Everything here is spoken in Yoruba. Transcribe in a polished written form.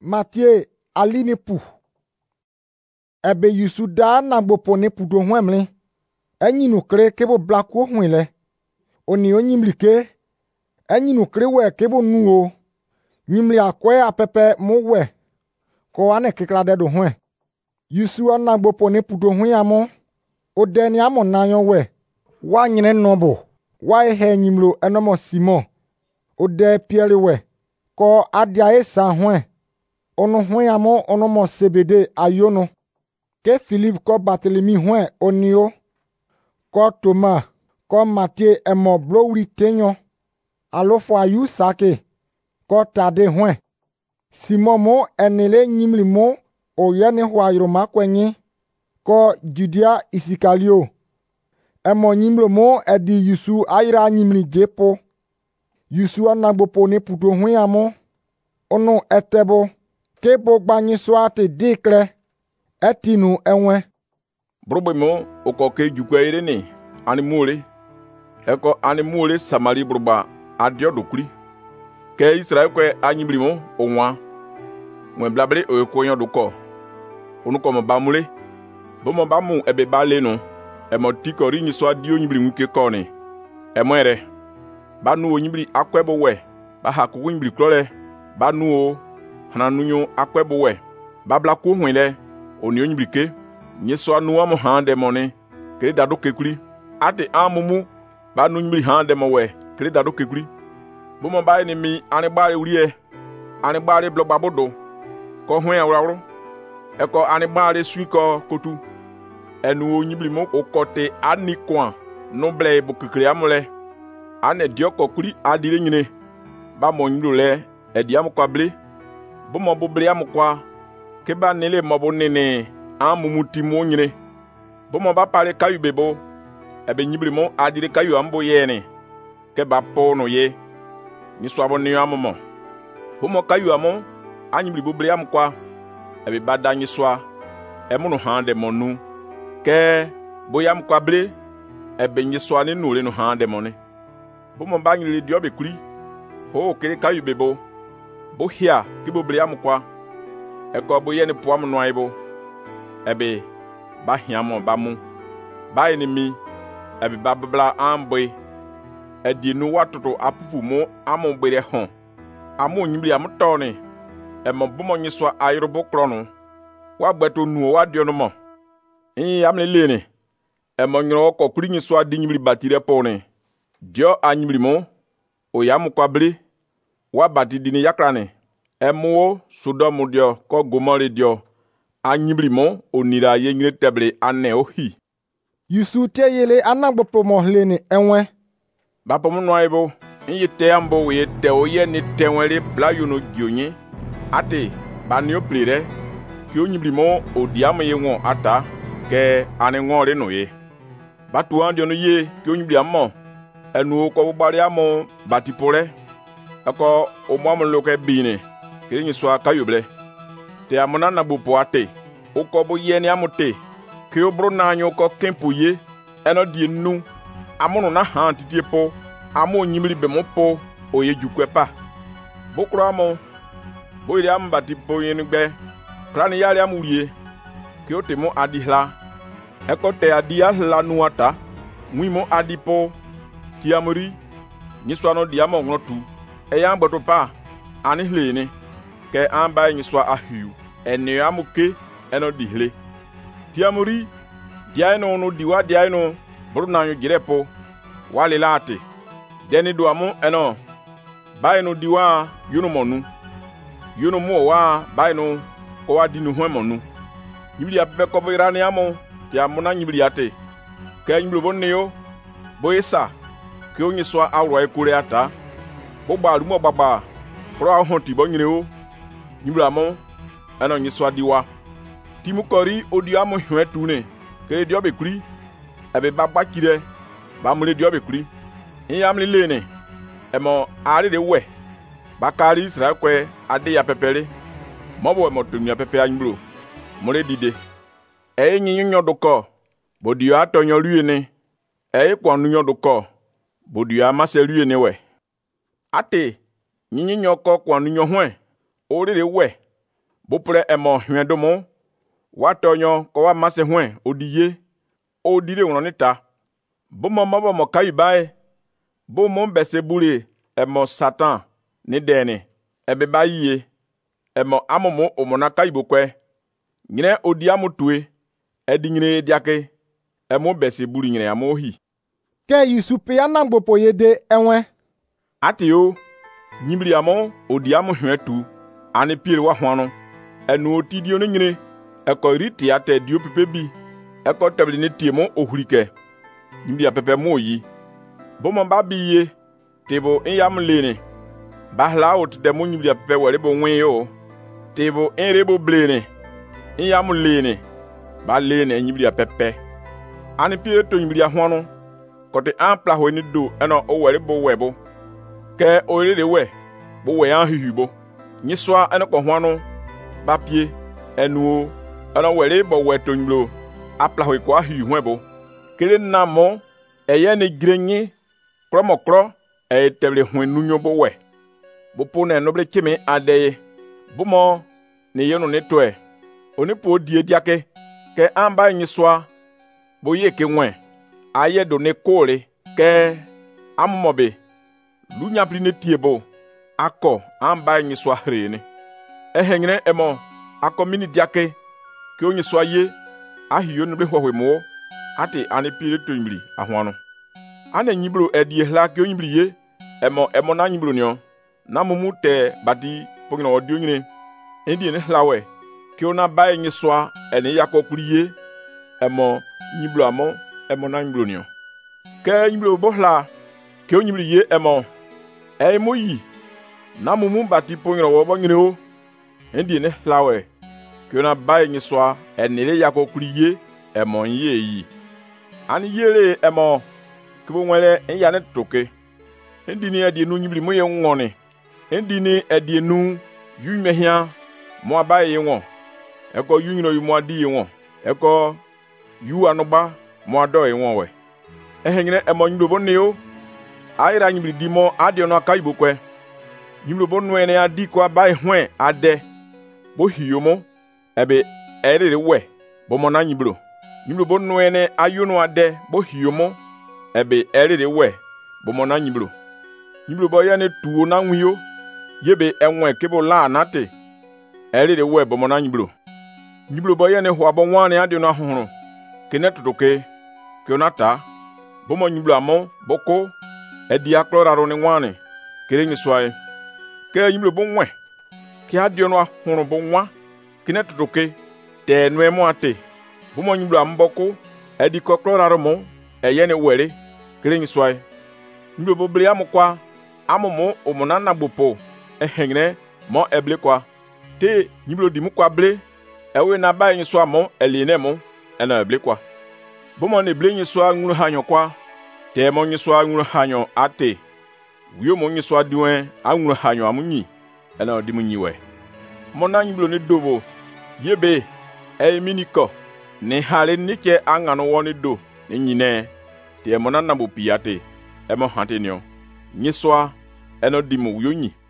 Mathieu alini pu. Ebe yusu da na gbopo ne pu do hwemli. Enyi nu kre kebo blaku hwile. Oni onyimlike. Enyi nu kre we kebo nuo. Nyimli akwe apepe mo we. Ko ane kekla do hwen. Yusu na gbopo ne pu do hwemo. Ode ni amo nanyo we. Wa nyine nobo. Wa ehe nyimlo enomo Simon. Ode Pierre we. Ko adia esa hwen. Ono hwemo onomo Sebede ayono. Ke Philippe ko Barthélemy hwen onio. Ko Thomas. Ko Mathieu emo blowri tenyo. Alofo ayu sake. Ko Tade hwen. Simon mo enele nyimli mo. Oyene hwa yoroma kwenye. Ko Judea Isikalio. Emo nyimlo mo edi Yusu ayira nyimli jepo. Yusu anagbopo ne puto hwemo. Ono etebo. Kebo gbanyi soate dekle. Etinu enwe. Brobe mo oko ke jukwe ire ni animule. Eko animule Samari broba adio dokuri. Ke Israel kwe anyibli mo onwa. Mwen blabre o koyon doko. Onu ko mo bamule. Bo mo bamu ebe bale no. E mo tikori ni so adio nyibli nwuke koni. E mo ere. Ba nu onyibli akwebo we. Ba haku nyibli klore. Ba nu o hananunyo akwebo we. Ba blaku hwile. Oni onyibli nye so anu amu hande mone. Kere dado kekuri. Ate amumu. Ba nu nyibli hande mo we. Kere dado kekuri. Bo mo ba ni mi anibare urie. Anibare blogbabodo. Ko hwen awrawro. Eko anibare suiko kotu. Enu onyibli mo okote anikwan. No ble bo kekere amule. Ane dioko kuri adire nyine. Ba mo nyiblo le. Edi amu kwa ble. Bo mo bo ble amu kwa. Keba nele mo bo nene. Amumuti mo nyine. Bo mo ba pare kayu bebo. Ebe nyibli mo adire kayu ambo yene. Keba po no ye. Ni swabo ni amomo. Bo mo kayu amo. Anyibli bo ble amu kwa. Ebe bada nyi swa. Emu no hande mo nu. Ke bo yam kwa ble. Ebe nyi swa ni nule no hande mo ne. Bo mo ba nyile diobe kuri. Ho kere kayu bebo. Bo hia kibo ble amu kwa. Eko bo yene po amu no aibo. Ebe ba hiamo ba mu. Ba enemi. Ebe ba babla ambe. Edi nu watoto apupu mo amu bere hon. Amu nyibli amu toni. Emo bumo nyiswa ayrobo krono. Wa gbeto nu wa dio no mo. Amle lene. Emo nyro ko kuri nyiswa di nyibli batire pone. Dio anyibli mo. O yamu kwa ble. Wa bati dini yakrane. Emo Sodom dio ko Gomore dio. Anyibli mo onira ye nyire teble ane ohi. Yusu te yele anagbopo mo lene enwe. Bapo mo no aibo. Nyi te ambo we te oye ni tenwele bla yono gionye. Ate banio plere. Ki onyibli mo odiamo ye won ata. Ke ane ngore no ye. Batu andio no ye ki onyibli amo. Enu ko bari amo batipore. Eko o mo amon loke bine. Kiri nyi swa kayoble. Te amona na bupo ate. Oko bo ye ni amote. Ki obro na anyo ko kempo ye. Eno die nu. Amono na han titie po. Amo nyimli be mo po. Oye jukwe pa. Bokro amo. Bo iri am batipo yen gbe. Krani yari amurie. Ki ote mo adihla. Eko te adia hla nuata. Mwi mo adipo. Ti amori. Nyiswa no diamo ngnotu. Eya mboto pa. Ani hlene. Ke amba nyiswa ahiu. Ene amuke. Eno dihle. Ti amori. Diaino no diwa diaino. Buru na nyo jirepo. Wale late. Deni do amu eno. Baino diwa yuno monu. Yuno mo wa baino. Ko wa dinu hwe monu. Nyibli apepe ko birani amu. Ti amuna nyibli ate. Ke nyibli bonne yo. Bo esa. Ke onye swa awro ekure ata. Bo ba rumo baba. Pro ahonti bo nyire o. Nyibli amu. Eno nyiswa diwa. Timukori odi amu hwe tune. Kere diobe kuri. Ebe baba kire. Ba mule diobe kuri. Yamli lene. Emo ari de we. Bakari Israel kwe ade ya pepere. Mobo emo tunya pepe anybro. Mole dide. Nyi nyodoko. Bodio atonyo luene. Kwa nyodoko. Bodio amase luene we. Ate. Nyi nyoko kwa nyo hwe. Ore de we. Bopre emo hwendomo. Watonyo ko wa mase hwen odiye. Odire wonita. Bomo mo kaibae. Bomo besebule emo Satan ni dene. Ebe bayiye. Emo amomo omona kaibokwe. Nyine odiamu tue. Edi nyine diake. Emo besebuli nyine amohi. Ke Yusupe anangbopo yede enwe. Atio. Nyimri amo odiamu hwetu. Ani pire wa hwano. Enu otidio ni nyine. Eko riti ate dio pepebi. Eko tabli ni tiemo ohurike. Nyimri apepe moyi. Bomo babiye. Tebo inyam lene. Bahla ot demo nyimri apepe werebo nweyo. Tebo enrebo blene. Inyam lene. Ba lene nyimri apepe. Ani pire to nyimri ahwano. Kote ampla ho ni do eno o werebo webo. Ke orere we. Bo we an hihibo. Nyiswa eno ko hwano. Ba pie. Enu eno werebo weto nyimlo. Apla ho kwa hihuebo. Kele namo. Eye ne grenye. Kromokro. Eye teble hwenunyo bo we. Bo pone noble cheme adeye. Bomo ne yono netwe. Oni po die diake. Ke amba nyiswa. Bo ye ke nwe. Aye do ne kore. Ke amomobe. Lunya pli ne tiebo. Ako amba nyiswa hrene. Ehengre emo. Ako mini diake. Ke onyiswa ye. Ahiyo noble hwehwe mo. Ate ane pire to nyibli ahwano. Ane nyiblo edi hla ke nyibli ye. Emo na nyiblo nyo. Na mumu te bati pogina odio nyine. Endi ne hlawe. Ke ona bae nyiswa ene yako kuriye. Emo nyiblo amo. Emo na nyiblo nyo. Ke nyiblo bohla. Ke nyibli ye emo. Emo yi. Na mumu bati pogina wobo nyine o. Endi ne hlawe. Ke ona bae nyiswa ene yako kuriye. Emo ye yi. Ani yere emo. Kibo nwele enyane toke. Endi ni edi nu nyibli mo ye ngone. Endi ni edi nu yumehia mo abaye ye won. Eko yunyino yu mo adi ye won. Eko yu anoba mo ado ye won we. Ehengine emo nyiblo bonne yo. Aira nyibli di mo adi ono aka ibokwe. Nyiblo bonno ene adi ko abaye hwen ade. Bo hiyomo ebe erere we. Bo mo na nyiblo. Nyiblo bonno ene ayono ade bo hiyomo ebe erere we. Bo mo na nyiblo. Nyiblo bo yane tuo na nwiyo. Yebe enwe kebo la anate. Erere we bo mo na nyiblo. Nyiblo bo yane hwa bo nwane adi no ahoro. Kene tutoke. Ke onata. Bo mo nyiblo amo boko. Edi akloraro ne nwane. Kere nyiswae. Ke nyiblo bo nwe. Ke adi no ahoro bo nwa. Kene tutoke. Te nwe mo ate. Bo mo nyiblo amboko. Edi kokloraro mo. Eyene were. Kere nyiswae. Nyiblo bo ble amokwa. Amomo omonana gbopo. Ehengre mo eble kwa. Te nyiblo di mu kwa ble. Ewe na ba nyiswa mo eliene mo. Ena eble kwa. Bomo ne ble nyiswa ngunu hanyo kwa. Te mo nyiswa ngunu hanyo ate. Wiyo mo nyiswa diwen ngunu hanyo amunyi. Ena odi munyiwe. Mona nyiblo ne dobo. Yebe. Miniko. Ne hale nike angano woni do. Ne nyine. Te mona nambo piyate. Emo hante nyo. Nyiswa eno dimu yonyi.